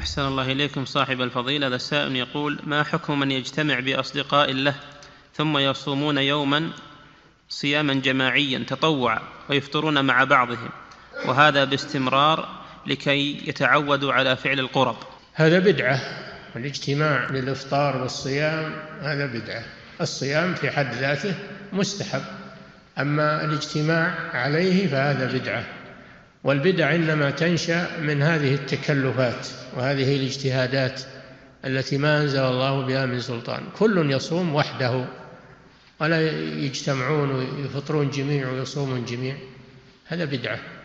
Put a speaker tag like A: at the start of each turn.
A: أحسن الله إليكم صاحب الفضيلة. هذا السائل يقول: ما حكم من يجتمع بأصدقاء له ثم يصومون يوما صياما جماعيا تطوعا ويفطرون مع بعضهم، وهذا باستمرار لكي يتعودوا على فعل القرب؟
B: هذا بدعة، الاجتماع للإفطار والصيام هذا بدعة. الصيام في حد ذاته مستحب، أما الاجتماع عليه فهذا بدعة. والبدع إنما تنشأ من هذه التكلفات وهذه الاجتهادات التي ما أنزل الله بها من سلطان. كل يصوم وحده ولا يجتمعون ويفطرون جميع ويصومون جميع، هذا بدعة.